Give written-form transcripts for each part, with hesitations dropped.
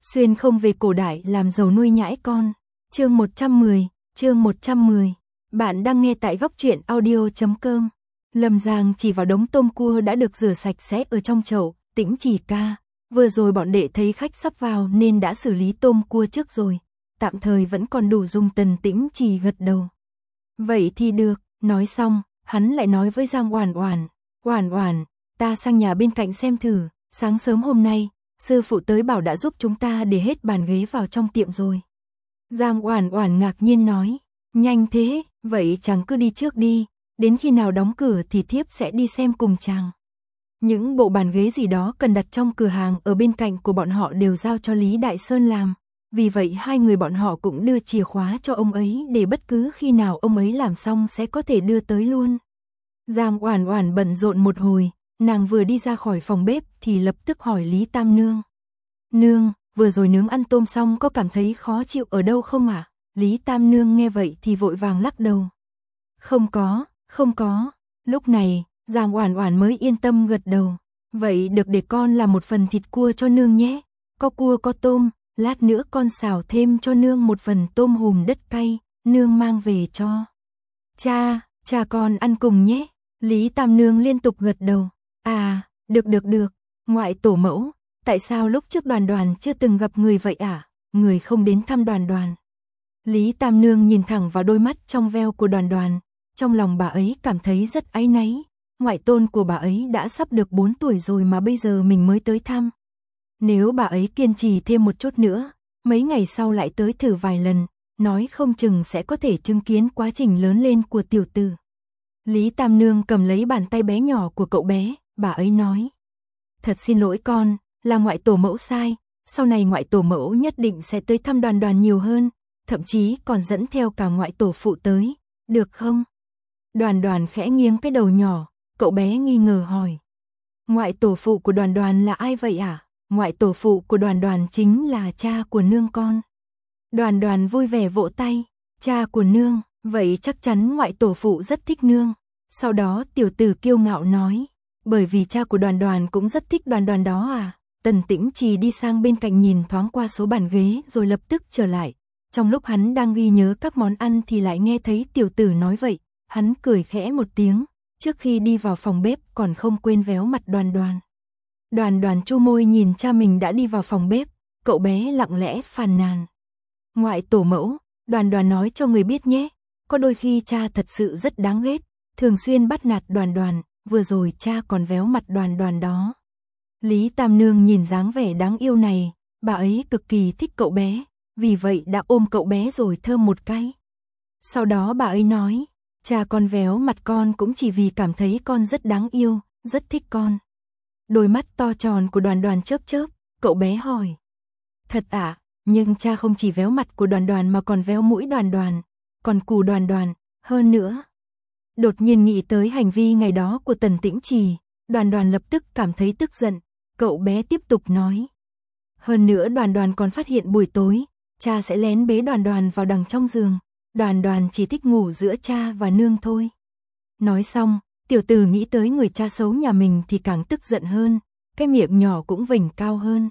Xuyên không về cổ đại làm giàu nuôi nhãi con. Chương 110. Bạn đang nghe tại góc truyện audio.com. Lâm Giang chỉ vào đống tôm cua đã được rửa sạch sẽ ở trong chậu, Tĩnh Chỉ ca. Vừa rồi bọn đệ thấy khách sắp vào nên đã xử lý tôm cua trước rồi. Tạm thời vẫn còn đủ dùng. Tần Tĩnh Chỉ gật đầu. Vậy thì được, nói xong, hắn lại nói với Giang Oản Oản. Oản Oản, ta sang nhà bên cạnh xem thử, sáng sớm hôm nay, sư phụ tới bảo đã giúp chúng ta để hết bàn ghế vào trong tiệm rồi. Giang Oản Oản ngạc nhiên nói, nhanh thế, vậy chàng cứ đi trước đi, đến khi nào đóng cửa thì thiếp sẽ đi xem cùng chàng. Những bộ bàn ghế gì đó cần đặt trong cửa hàng ở bên cạnh của bọn họ đều giao cho Lý Đại Sơn làm, vì vậy hai người bọn họ cũng đưa chìa khóa cho ông ấy để bất cứ khi nào ông ấy làm xong sẽ có thể đưa tới luôn. Giang Oản Oản bận rộn một hồi, nàng vừa đi ra khỏi phòng bếp thì lập tức hỏi Lý Tam Nương. Nương, vừa rồi nướng ăn tôm xong có cảm thấy khó chịu ở đâu không ạ? Lý Tam Nương nghe vậy thì vội vàng lắc đầu. Không có. Lúc này, Giang Oản Oản mới yên tâm gật đầu. Vậy được, để con làm một phần thịt cua cho nương nhé. Có cua có tôm, lát nữa con xào thêm cho nương một phần tôm hùm đất cay, nương mang về cho. Cha con ăn cùng nhé. Lý Tam Nương liên tục gật đầu. À, được. Ngoại tổ mẫu, tại sao lúc trước Đoàn Đoàn chưa từng gặp người vậy à? Người không đến thăm Đoàn Đoàn. Lý Tam Nương nhìn thẳng vào đôi mắt trong veo của Đoàn Đoàn, trong lòng bà ấy cảm thấy rất áy náy. Ngoại tôn của bà ấy đã sắp được 4 tuổi rồi mà bây giờ mình mới tới thăm. Nếu bà ấy kiên trì thêm một chút nữa, mấy ngày sau lại tới thử vài lần, nói không chừng sẽ có thể chứng kiến quá trình lớn lên của tiểu tử. Lý Tam Nương cầm lấy bàn tay bé nhỏ của cậu bé, bà ấy nói. Thật xin lỗi con, là ngoại tổ mẫu sai, sau này ngoại tổ mẫu nhất định sẽ tới thăm Đoàn Đoàn nhiều hơn, thậm chí còn dẫn theo cả ngoại tổ phụ tới, được không? Đoàn Đoàn khẽ nghiêng cái đầu nhỏ, cậu bé nghi ngờ hỏi. Ngoại tổ phụ của Đoàn Đoàn là ai vậy à? Ngoại tổ phụ của Đoàn Đoàn chính là cha của nương con. Đoàn Đoàn vui vẻ vỗ tay, cha của nương, vậy chắc chắn ngoại tổ phụ rất thích nương. Sau đó tiểu tử kiêu ngạo nói, bởi vì cha của Đoàn Đoàn cũng rất thích Đoàn Đoàn đó à. Tần Tĩnh Trì đi sang bên cạnh nhìn thoáng qua số bàn ghế rồi lập tức trở lại. Trong lúc hắn đang ghi nhớ các món ăn thì lại nghe thấy tiểu tử nói vậy, hắn cười khẽ một tiếng, trước khi đi vào phòng bếp còn không quên véo mặt Đoàn Đoàn. Đoàn Đoàn chu môi nhìn cha mình đã đi vào phòng bếp, cậu bé lặng lẽ phàn nàn. Ngoại tổ mẫu, Đoàn Đoàn nói cho người biết nhé, có đôi khi cha thật sự rất đáng ghét, thường xuyên bắt nạt Đoàn Đoàn, vừa rồi cha còn véo mặt Đoàn Đoàn đó. Lý Tam Nương nhìn dáng vẻ đáng yêu này, bà ấy cực kỳ thích cậu bé, vì vậy đã ôm cậu bé rồi thơm một cái. Sau đó bà ấy nói, cha con véo mặt con cũng chỉ vì cảm thấy con rất đáng yêu, rất thích con. Đôi mắt to tròn của Đoàn Đoàn chớp chớp, cậu bé hỏi. Thật ạ, nhưng cha không chỉ véo mặt của Đoàn Đoàn mà còn véo mũi Đoàn Đoàn, còn cù Đoàn Đoàn, hơn nữa. Đột nhiên nghĩ tới hành vi ngày đó của Tần Tĩnh Trì, Đoàn Đoàn lập tức cảm thấy tức giận, cậu bé tiếp tục nói. Hơn nữa Đoàn Đoàn còn phát hiện buổi tối, cha sẽ lén bế Đoàn Đoàn vào đằng trong giường, Đoàn Đoàn chỉ thích ngủ giữa cha và nương thôi. Nói xong, tiểu tử nghĩ tới người cha xấu nhà mình thì càng tức giận hơn, cái miệng nhỏ cũng vểnh cao hơn.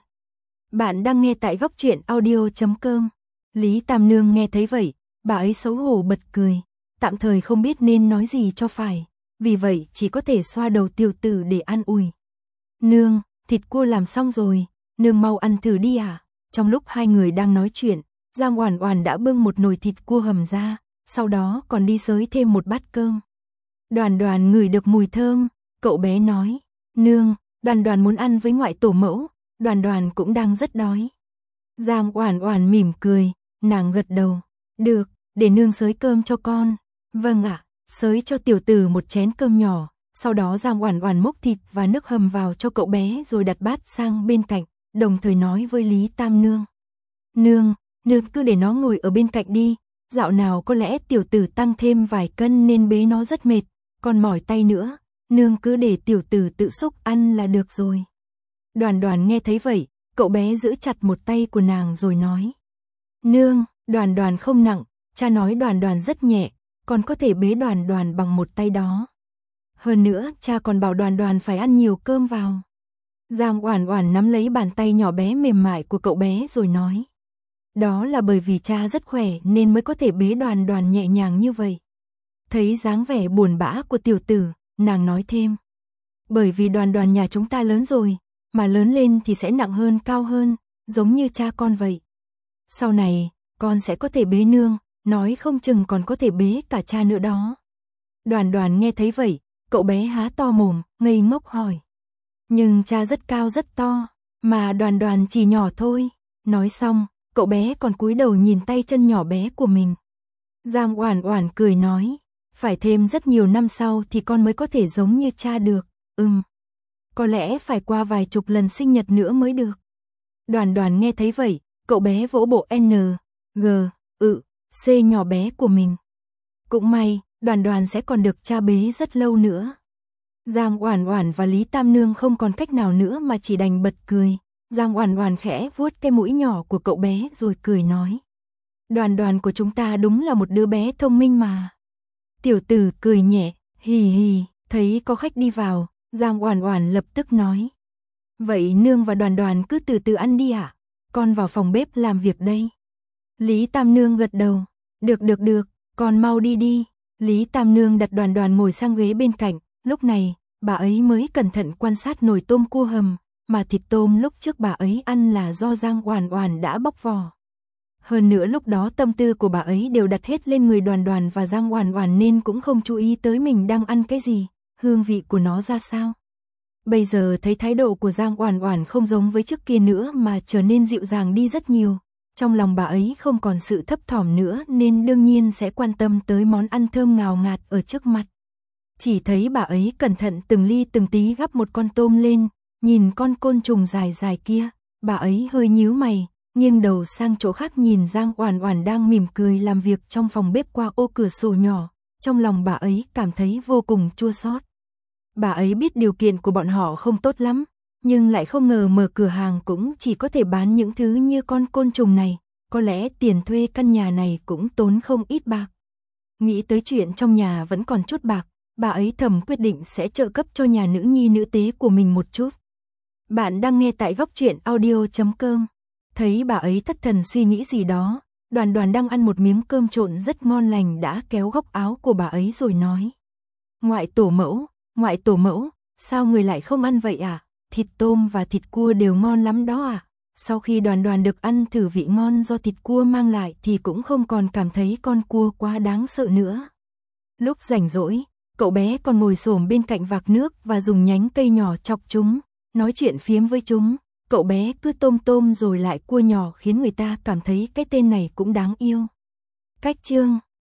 Bạn đang nghe tại góc truyện audio.com. Lý Tam Nương nghe thấy vậy, bà ấy xấu hổ bật cười, tạm thời không biết nên nói gì cho phải, vì vậy chỉ có thể xoa đầu tiểu tử để an ủi. Nương, thịt cua làm xong rồi, nương mau ăn thử đi à? Trong lúc hai người đang nói chuyện, Giang Oản Oản đã bưng một nồi thịt cua hầm ra, sau đó còn đi xới thêm một bát cơm. Đoàn Đoàn ngửi được mùi thơm, cậu bé nói, nương, Đoàn Đoàn muốn ăn với ngoại tổ mẫu, Đoàn Đoàn cũng đang rất đói. Giang Oản Oản mỉm cười, nàng gật đầu, được, để nương xới cơm cho con. Vâng ạ, xới cho tiểu tử một chén cơm nhỏ, sau đó Giang Oản Oản múc thịt và nước hầm vào cho cậu bé rồi đặt bát sang bên cạnh, đồng thời nói với Lý Tam Nương. Nương cứ để nó ngồi ở bên cạnh đi, dạo nào có lẽ tiểu tử tăng thêm vài cân nên bế nó rất mệt, còn mỏi tay nữa, nương cứ để tiểu tử tự xúc ăn là được rồi. Đoàn Đoàn nghe thấy vậy, cậu bé giữ chặt một tay của nàng rồi nói. Nương, Đoàn Đoàn không nặng, cha nói Đoàn Đoàn rất nhẹ, còn có thể bế Đoàn Đoàn bằng một tay đó. Hơn nữa, cha còn bảo Đoàn Đoàn phải ăn nhiều cơm vào. Giang Oản Oản nắm lấy bàn tay nhỏ bé mềm mại của cậu bé rồi nói. Đó là bởi vì cha rất khỏe nên mới có thể bế Đoàn Đoàn nhẹ nhàng như vậy. Thấy dáng vẻ buồn bã của tiểu tử, nàng nói thêm. Bởi vì Đoàn Đoàn nhà chúng ta lớn rồi, mà lớn lên thì sẽ nặng hơn cao hơn, giống như cha con vậy. Sau này, con sẽ có thể bế nương, nói không chừng còn có thể bế cả cha nữa đó. Đoàn Đoàn nghe thấy vậy, cậu bé há to mồm, ngây ngốc hỏi. Nhưng cha rất cao rất to, mà Đoàn Đoàn chỉ nhỏ thôi. Nói xong, cậu bé còn cúi đầu nhìn tay chân nhỏ bé của mình. Giang Oản Oản cười nói, phải thêm rất nhiều năm sau thì con mới có thể giống như cha được. Có lẽ phải qua vài chục lần sinh nhật nữa mới được. Đoàn Đoàn nghe thấy vậy, cậu bé vỗ bộ N, G, C nhỏ bé của mình. Cũng may, Đoàn Đoàn sẽ còn được cha bế rất lâu nữa. Giang Oản Oản và Lý Tam Nương không còn cách nào nữa mà chỉ đành bật cười. Giang Oản Oản khẽ vuốt cái mũi nhỏ của cậu bé rồi cười nói. Đoàn Đoàn của chúng ta đúng là một đứa bé thông minh mà. Tiểu tử cười nhẹ, hì hì, thấy có khách đi vào, Giang Oản Oản lập tức nói. Vậy nương và Đoàn Đoàn cứ từ từ ăn đi ạ, con vào phòng bếp làm việc đây. Lý Tam Nương gật đầu, được, con mau đi đi. Lý Tam Nương đặt Đoàn Đoàn ngồi sang ghế bên cạnh, lúc này, bà ấy mới cẩn thận quan sát nồi tôm cua hầm, mà thịt tôm lúc trước bà ấy ăn là do Giang Oản Oản đã bóc vỏ. Hơn nữa lúc đó tâm tư của bà ấy đều đặt hết lên người Đoàn Đoàn và Giang Oản Oản nên cũng không chú ý tới mình đang ăn cái gì, hương vị của nó ra sao. Bây giờ thấy thái độ của Giang Oản Oản không giống với trước kia nữa mà trở nên dịu dàng đi rất nhiều. Trong lòng bà ấy không còn sự thấp thỏm nữa nên đương nhiên sẽ quan tâm tới món ăn thơm ngào ngạt ở trước mặt. Chỉ thấy bà ấy cẩn thận từng ly từng tí gắp một con tôm lên, nhìn con côn trùng dài dài kia, bà ấy hơi nhíu mày, nghiêng đầu sang chỗ khác nhìn Giang Oản Oản đang mỉm cười làm việc trong phòng bếp qua ô cửa sổ nhỏ, trong lòng bà ấy cảm thấy vô cùng chua xót. Bà ấy biết điều kiện của bọn họ không tốt lắm, nhưng lại không ngờ mở cửa hàng cũng chỉ có thể bán những thứ như con côn trùng này, có lẽ tiền thuê căn nhà này cũng tốn không ít bạc. Nghĩ tới chuyện trong nhà vẫn còn chút bạc, bà ấy thầm quyết định sẽ trợ cấp cho nhà nữ nhi nữ tế của mình một chút. Bạn đang nghe tại góc truyện audio.com. Thấy bà ấy thất thần suy nghĩ gì đó, Đoàn Đoàn đang ăn một miếng cơm trộn rất ngon lành đã kéo góc áo của bà ấy rồi nói. Ngoại tổ mẫu, sao người lại không ăn vậy à? Thịt tôm và thịt cua đều ngon lắm đó à? Sau khi Đoàn Đoàn được ăn thử vị ngon do thịt cua mang lại thì cũng không còn cảm thấy con cua quá đáng sợ nữa. Lúc rảnh rỗi, cậu bé còn ngồi xổm bên cạnh vạc nước và dùng nhánh cây nhỏ chọc chúng, nói chuyện phiếm với chúng. Cậu bé cứ tôm rồi lại cua nhỏ khiến người ta cảm thấy cái tên này cũng đáng yêu. Cách chương